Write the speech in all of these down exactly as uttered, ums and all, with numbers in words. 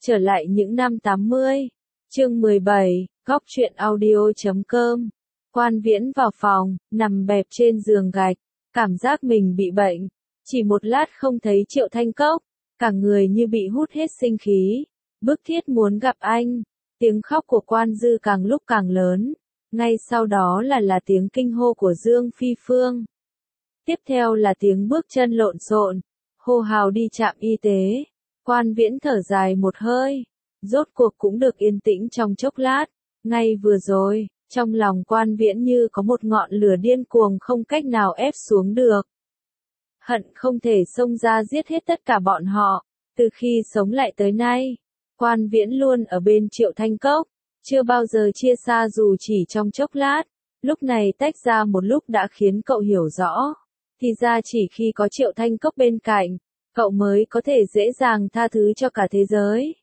Trở lại những năm tám mươi. Chương mười bảy, góc truyện audio chấm com. Quan Viễn vào phòng, nằm bẹp trên giường gạch, cảm giác mình bị bệnh. Chỉ một lát không thấy Triệu Thanh Cốc, cả người như bị hút hết sinh khí, bức thiết muốn gặp anh. Tiếng khóc của Quan Dư càng lúc càng lớn, ngay sau đó là là tiếng kinh hô của Dương Phi Phương. Tiếp theo là tiếng bước chân lộn xộn, hô hào đi trạm y tế. Quan Viễn thở dài một hơi, rốt cuộc cũng được yên tĩnh trong chốc lát. Ngay vừa rồi, trong lòng Quan Viễn như có một ngọn lửa điên cuồng không cách nào ép xuống được. Hận không thể xông ra giết hết tất cả bọn họ. Từ khi sống lại tới nay, Quan Viễn luôn ở bên Triệu Thanh Cốc, chưa bao giờ chia xa dù chỉ trong chốc lát. Lúc này tách ra một lúc đã khiến cậu hiểu rõ. Thì ra chỉ khi có Triệu Thanh Cốc bên cạnh, cậu mới có thể dễ dàng tha thứ cho cả thế giới.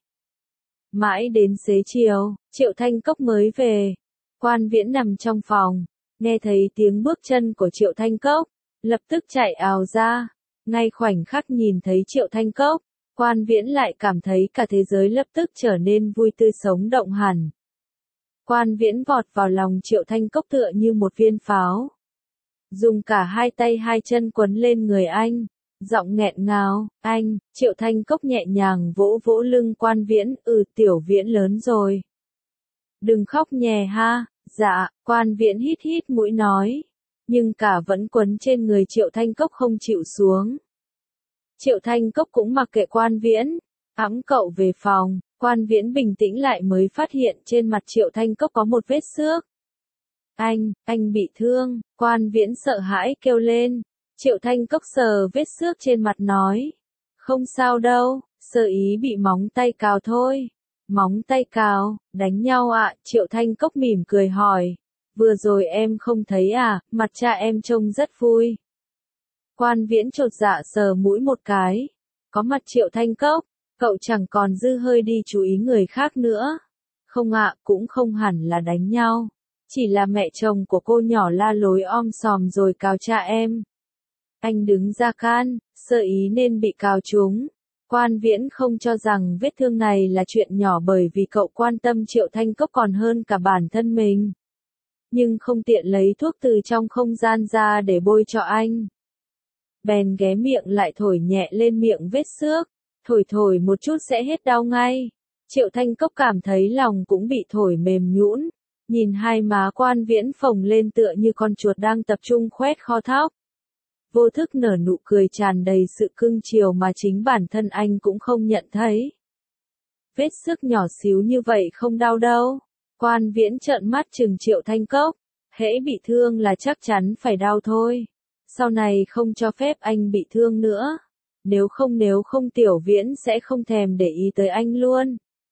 Mãi đến xế chiều, Triệu Thanh Cốc mới về. Quan Viễn nằm trong phòng, nghe thấy tiếng bước chân của Triệu Thanh Cốc, lập tức chạy ào ra. Ngay khoảnh khắc nhìn thấy Triệu Thanh Cốc, Quan Viễn lại cảm thấy cả thế giới lập tức trở nên vui tươi sống động hẳn. Quan Viễn vọt vào lòng Triệu Thanh Cốc tựa như một viên pháo. Dùng cả hai tay hai chân quấn lên người anh. Giọng nghẹn ngào, anh. Triệu Thanh Cốc nhẹ nhàng vỗ vỗ lưng Quan Viễn, ừ Tiểu Viễn lớn rồi. Đừng khóc nhè ha. Dạ. Quan Viễn hít hít mũi nói. Nhưng cả vẫn quấn trên người Triệu Thanh Cốc không chịu xuống. Triệu Thanh Cốc cũng mặc kệ Quan Viễn, ẵm cậu về phòng. Quan Viễn bình tĩnh lại mới phát hiện trên mặt Triệu Thanh Cốc có một vết xước. Anh, anh bị thương. Quan Viễn sợ hãi kêu lên. Triệu Thanh Cốc sờ vết xước trên mặt nói. Không sao đâu, sơ ý bị móng tay cào thôi. Móng tay cào, đánh nhau ạ? À? Triệu Thanh Cốc mỉm cười hỏi. Vừa rồi em không thấy à, mặt cha em trông rất vui. Quan Viễn chột dạ sờ mũi một cái. Có mặt Triệu Thanh Cốc, cậu chẳng còn dư hơi đi chú ý người khác nữa. Không ạ, à, cũng không hẳn là đánh nhau. Chỉ là mẹ chồng của cô nhỏ la lối om sòm rồi cào cha em. Anh đứng ra can, sơ ý nên bị cào trúng. Quan Viễn không cho rằng vết thương này là chuyện nhỏ bởi vì cậu quan tâm Triệu Thanh Cốc còn hơn cả bản thân mình. Nhưng không tiện lấy thuốc từ trong không gian ra để bôi cho anh. Bèn ghé miệng lại thổi nhẹ lên miệng vết xước. Thổi thổi một chút sẽ hết đau ngay. Triệu Thanh Cốc cảm thấy lòng cũng bị thổi mềm nhũn. Nhìn hai má Quan Viễn phồng lên tựa như con chuột đang tập trung khoét kho thóc. Vô thức nở nụ cười tràn đầy sự cưng chiều mà chính bản thân anh cũng không nhận thấy. Vết xước nhỏ xíu như vậy không đau đâu. Quan Viễn trợn mắt trừng Triệu Thanh Cốc. Hễ bị thương là chắc chắn phải đau thôi. Sau này không cho phép anh bị thương nữa. Nếu không nếu không Tiểu Viễn sẽ không thèm để ý tới anh luôn.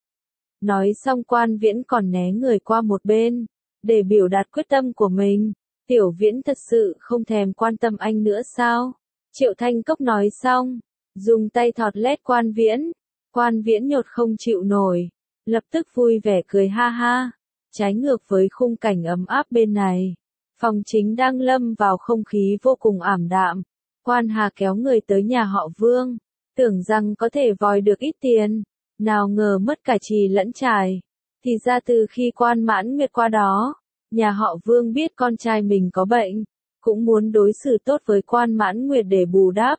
Nói xong Quan Viễn còn né người qua một bên. Để biểu đạt quyết tâm của mình. Tiểu Viễn thật sự không thèm quan tâm anh nữa sao? Triệu Thanh Cốc nói xong. Dùng tay thọt lét Quan Viễn. Quan Viễn nhột không chịu nổi. Lập tức vui vẻ cười ha ha. Trái ngược với khung cảnh ấm áp bên này. Phòng chính đang lâm vào không khí vô cùng ảm đạm. Quan Hà kéo người tới nhà họ Vương. Tưởng rằng có thể vòi được ít tiền. Nào ngờ mất cả trì lẫn trài. Thì ra từ khi Quan Mãn Nguyệt qua đó, nhà họ Vương biết con trai mình có bệnh, cũng muốn đối xử tốt với Quan Mãn Nguyệt để bù đắp.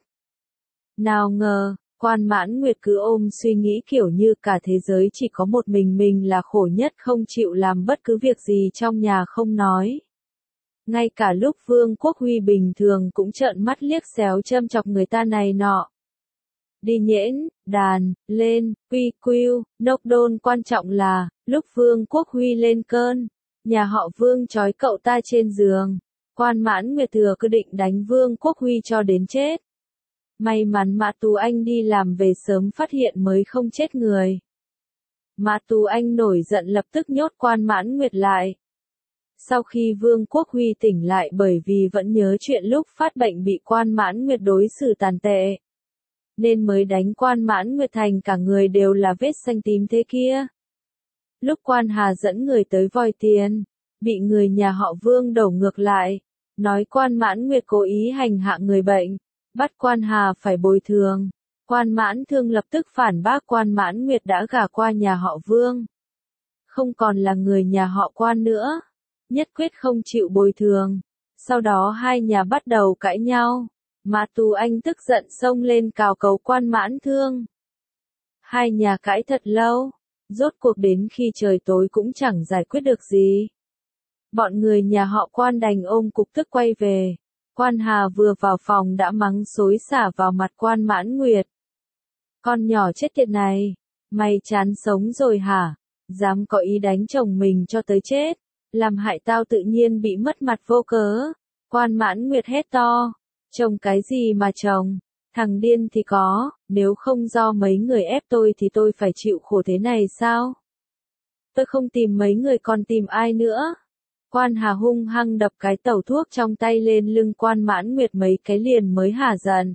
Nào ngờ, Quan Mãn Nguyệt cứ ôm suy nghĩ kiểu như cả thế giới chỉ có một mình mình là khổ nhất không chịu làm bất cứ việc gì trong nhà không nói. Ngay cả lúc Vương Quốc Huy bình thường cũng trợn mắt liếc xéo châm chọc người ta này nọ. Đi nhễn, đàn, lên, quy quy, nốc đôn quan trọng là, lúc Vương Quốc Huy lên cơn, nhà họ Vương trói cậu ta trên giường. Quan Mãn Nguyệt thừa cứ định đánh Vương Quốc Huy cho đến chết. May mắn Mã Tú Anh đi làm về sớm phát hiện mới không chết người. Mã Tú Anh nổi giận lập tức nhốt Quan Mãn Nguyệt lại. Sau khi Vương Quốc Huy tỉnh lại bởi vì vẫn nhớ chuyện lúc phát bệnh bị Quan Mãn Nguyệt đối xử tàn tệ. Nên mới đánh Quan Mãn Nguyệt thành cả người đều là vết xanh tím thế kia. Lúc Quan Hà dẫn người tới vòi tiền, bị người nhà họ Vương đổ ngược lại, nói Quan Mãn Nguyệt cố ý hành hạ người bệnh, bắt Quan Hà phải bồi thường. Quan Mãn Thương lập tức phản bác Quan Mãn Nguyệt đã gả qua nhà họ Vương. Không còn là người nhà họ Quan nữa. Nhất quyết không chịu bồi thường. Sau đó hai nhà bắt đầu cãi nhau. Mã Tú Anh tức giận xông lên cào cấu Quan Mãn Thương. Hai nhà cãi thật lâu. Rốt cuộc đến khi trời tối cũng chẳng giải quyết được gì. Bọn người nhà họ Quan đành ôm cục tức quay về. Quan Hà vừa vào phòng đã mắng xối xả vào mặt Quan Mãn Nguyệt. Con nhỏ chết tiệt này, mày chán sống rồi hả? Dám có ý đánh chồng mình cho tới chết, làm hại tao tự nhiên bị mất mặt vô cớ. Quan Mãn Nguyệt hét to, chồng cái gì mà chồng, thằng điên thì có, nếu không do mấy người ép tôi thì tôi phải chịu khổ thế này sao? Tôi không tìm mấy người còn tìm ai nữa? Quan Hà hung hăng đập cái tẩu thuốc trong tay lên lưng Quan Mãn Nguyệt mấy cái liền mới hả giận.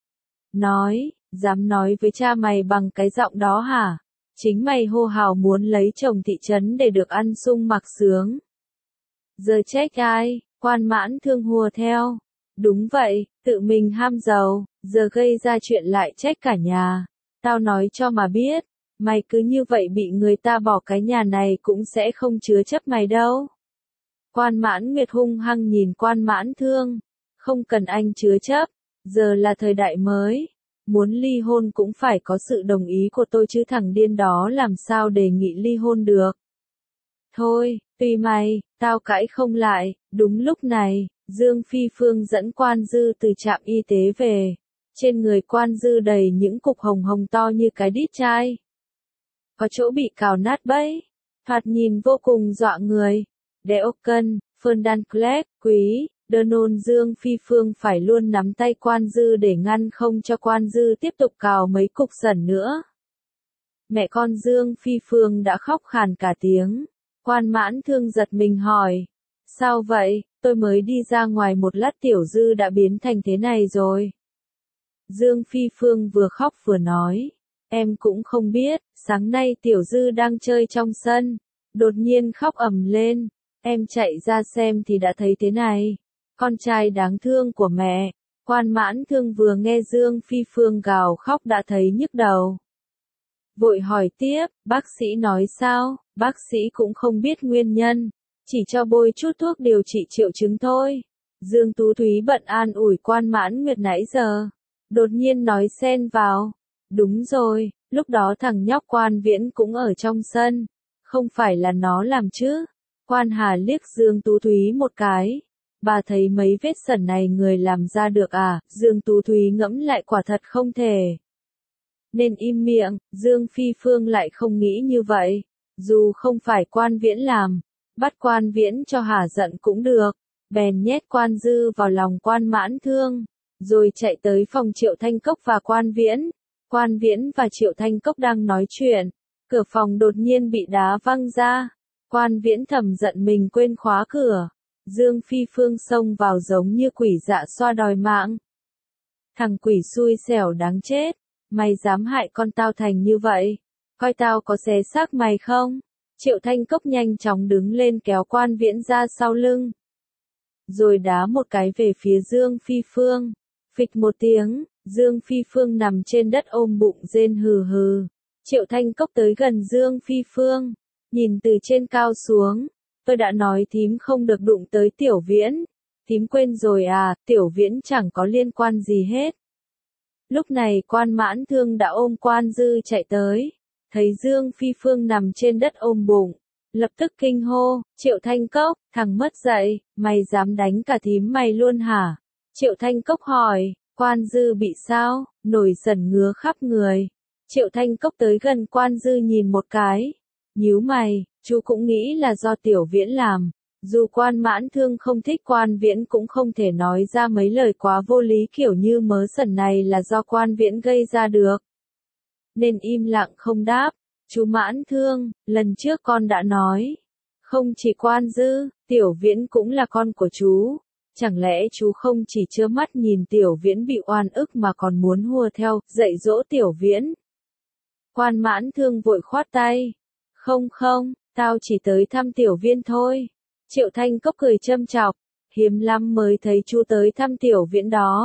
Nói, dám nói với cha mày bằng cái giọng đó hả? Chính mày hô hào muốn lấy chồng thị trấn để được ăn sung mặc sướng. Giờ trách ai? Quan Mãn Thương hùa theo. Đúng vậy, tự mình ham giàu, giờ gây ra chuyện lại trách cả nhà. Tao nói cho mà biết, mày cứ như vậy bị người ta bỏ cái nhà này cũng sẽ không chứa chấp mày đâu. Quan Mãn Nguyệt hung hăng nhìn Quan Mãn Thương. Không cần anh chứa chấp, giờ là thời đại mới. Muốn ly hôn cũng phải có sự đồng ý của tôi chứ thằng điên đó làm sao đề nghị ly hôn được. Thôi, tùy mày, tao cãi không lại. Đúng lúc này, Dương Phi Phương dẫn Quan Dư từ trạm y tế về. Trên người Quan Dư đầy những cục hồng hồng to như cái đít chai. Có chỗ bị cào nát bấy. Thoạt nhìn vô cùng dọa người. Đeo cân, Ferdinand Clark, quý, Donald Dương Phi Phương phải luôn nắm tay Quan Dư để ngăn không cho Quan Dư tiếp tục cào mấy cục sẩn nữa. Mẹ con Dương Phi Phương đã khóc khàn cả tiếng. Quan Mãn Thương giật mình hỏi. Sao vậy, tôi mới đi ra ngoài một lát Tiểu Dư đã biến thành thế này rồi. Dương Phi Phương vừa khóc vừa nói. Em cũng không biết, sáng nay Tiểu Dư đang chơi trong sân. Đột nhiên khóc ầm lên. Em chạy ra xem thì đã thấy thế này. Con trai đáng thương của mẹ. Quan Mãn Thương vừa nghe Dương Phi Phương gào khóc đã thấy nhức đầu. Vội hỏi tiếp, bác sĩ nói sao? Bác sĩ cũng không biết nguyên nhân. Chỉ cho bôi chút thuốc điều trị triệu chứng thôi. Dương Tú Thúy bận an ủi Quan Mãn Nguyệt nãy giờ. Đột nhiên nói xen vào. Đúng rồi, lúc đó thằng nhóc Quan Viễn cũng ở trong sân. Không phải là nó làm chứ? Quan Hà liếc Dương Tú Thúy một cái. Bà thấy mấy vết sẩn này người làm ra được à? Dương Tú Thúy ngẫm lại quả thật không thể. Nên im miệng, Dương Phi Phương lại không nghĩ như vậy. Dù không phải Quan Viễn làm, bắt Quan Viễn cho hả giận cũng được. Bèn nhét Quan Dư vào lòng Quan Mãn Thương, rồi chạy tới phòng Triệu Thanh Cốc và Quan Viễn. Quan Viễn và Triệu Thanh Cốc đang nói chuyện. Cửa phòng đột nhiên bị đá văng ra. Quan Viễn thầm giận mình quên khóa cửa. Dương Phi Phương xông vào giống như quỷ dạ xoa đòi mạng. Thằng quỷ xui xẻo đáng chết. Mày dám hại con tao thành như vậy. Coi tao có xé xác mày không? Triệu Thanh Cốc nhanh chóng đứng lên kéo Quan Viễn ra sau lưng. Rồi đá một cái về phía Dương Phi Phương. Phịch một tiếng, Dương Phi Phương nằm trên đất ôm bụng rên hừ hừ. Triệu Thanh Cốc tới gần Dương Phi Phương. Nhìn từ trên cao xuống. Tôi đã nói thím không được đụng tới Tiểu Viễn. Thím quên rồi à, Tiểu Viễn chẳng có liên quan gì hết. Lúc này Quan Mãn Thương đã ôm Quan Dư chạy tới. Thấy Dương Phi Phương nằm trên đất ôm bụng. Lập tức kinh hô, Triệu Thanh Cốc, thằng mất dạy, mày dám đánh cả thím mày luôn hả? Triệu Thanh Cốc hỏi, Quan Dư bị sao? Nổi sẩn ngứa khắp người. Triệu Thanh Cốc tới gần Quan Dư nhìn một cái. Nhíu mày, chú cũng nghĩ là do Tiểu Viễn làm. Dù Quan Mãn Thương không thích Quan Viễn cũng không thể nói ra mấy lời quá vô lý kiểu như mớ sẩn này là do Quan Viễn gây ra được. Nên im lặng không đáp. Chú Mãn Thương, lần trước con đã nói. Không chỉ Quan Dư, Tiểu Viễn cũng là con của chú. Chẳng lẽ chú không chỉ trơ mắt nhìn Tiểu Viễn bị oan ức mà còn muốn hùa theo, dạy dỗ Tiểu Viễn? Quan Mãn Thương vội khoát tay. Không không, tao chỉ tới thăm Tiểu Viễn thôi. Triệu Thanh Cốc cười châm chọc. Hiếm lắm mới thấy chú tới thăm Tiểu Viễn đó.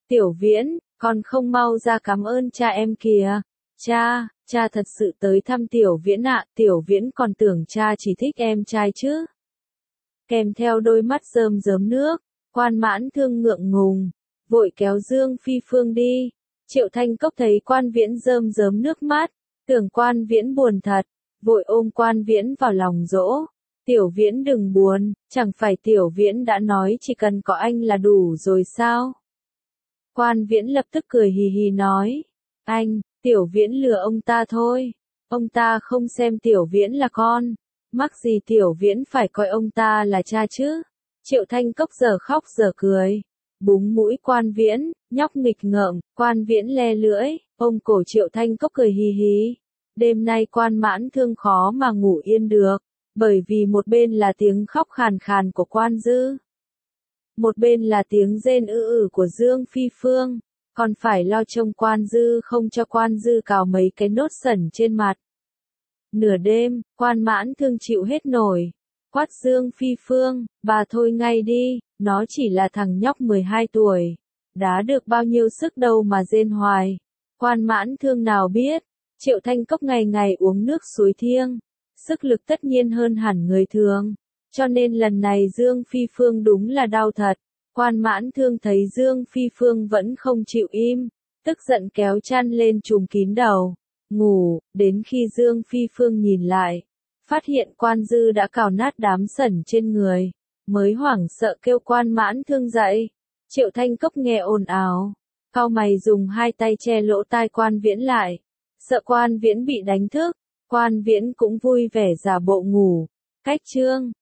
Tiểu Viễn, con không mau ra cảm ơn cha em kìa. Cha, cha thật sự tới thăm Tiểu Viễn ạ, Tiểu Viễn còn tưởng cha chỉ thích em trai chứ. Kèm theo đôi mắt rơm rớm nước, Quan Mãn Thương ngượng ngùng, vội kéo Dương Phi Phương đi. Triệu Thanh Cốc thấy Quan Viễn rơm rớm nước mắt, tưởng Quan Viễn buồn thật, vội ôm Quan Viễn vào lòng dỗ. Tiểu Viễn đừng buồn, chẳng phải Tiểu Viễn đã nói chỉ cần có anh là đủ rồi sao? Quan Viễn lập tức cười hì hì nói, anh, Tiểu Viễn lừa ông ta thôi, ông ta không xem Tiểu Viễn là con, mắc gì Tiểu Viễn phải coi ông ta là cha chứ? Triệu Thanh Cốc giờ khóc giờ cười, búng mũi Quan Viễn, nhóc nghịch ngợm, Quan Viễn le lưỡi, ôm cổ Triệu Thanh Cốc cười hì hì. Đêm nay Quan Mãn Thương khó mà ngủ yên được, bởi vì một bên là tiếng khóc khàn khàn của Quan Dư, một bên là tiếng rên ư ử của Dương Phi Phương, còn phải lo trông Quan Dư không cho Quan Dư cào mấy cái nốt sẩn trên mặt. Nửa đêm, Quan Mãn Thương chịu hết nổi, quát Dương Phi Phương, bà thôi ngay đi, nó chỉ là thằng nhóc mười hai tuổi, đá được bao nhiêu sức đâu mà rên hoài. Quan Mãn Thương nào biết, Triệu Thanh Cốc ngày ngày uống nước suối thiêng, sức lực tất nhiên hơn hẳn người thường, cho nên lần này Dương Phi Phương đúng là đau thật. Quan Mãn Thương thấy Dương Phi Phương vẫn không chịu im, tức giận kéo chăn lên trùm kín đầu, ngủ, đến khi Dương Phi Phương nhìn lại, phát hiện Quan Dư đã cào nát đám sẩn trên người, mới hoảng sợ kêu Quan Mãn Thương dậy. Triệu Thanh Cốc nghe ồn ào, cau mày dùng hai tay che lỗ tai Quan Viễn lại, sợ Quan Viễn bị đánh thức. Quan Viễn cũng vui vẻ giả bộ ngủ. Cách chương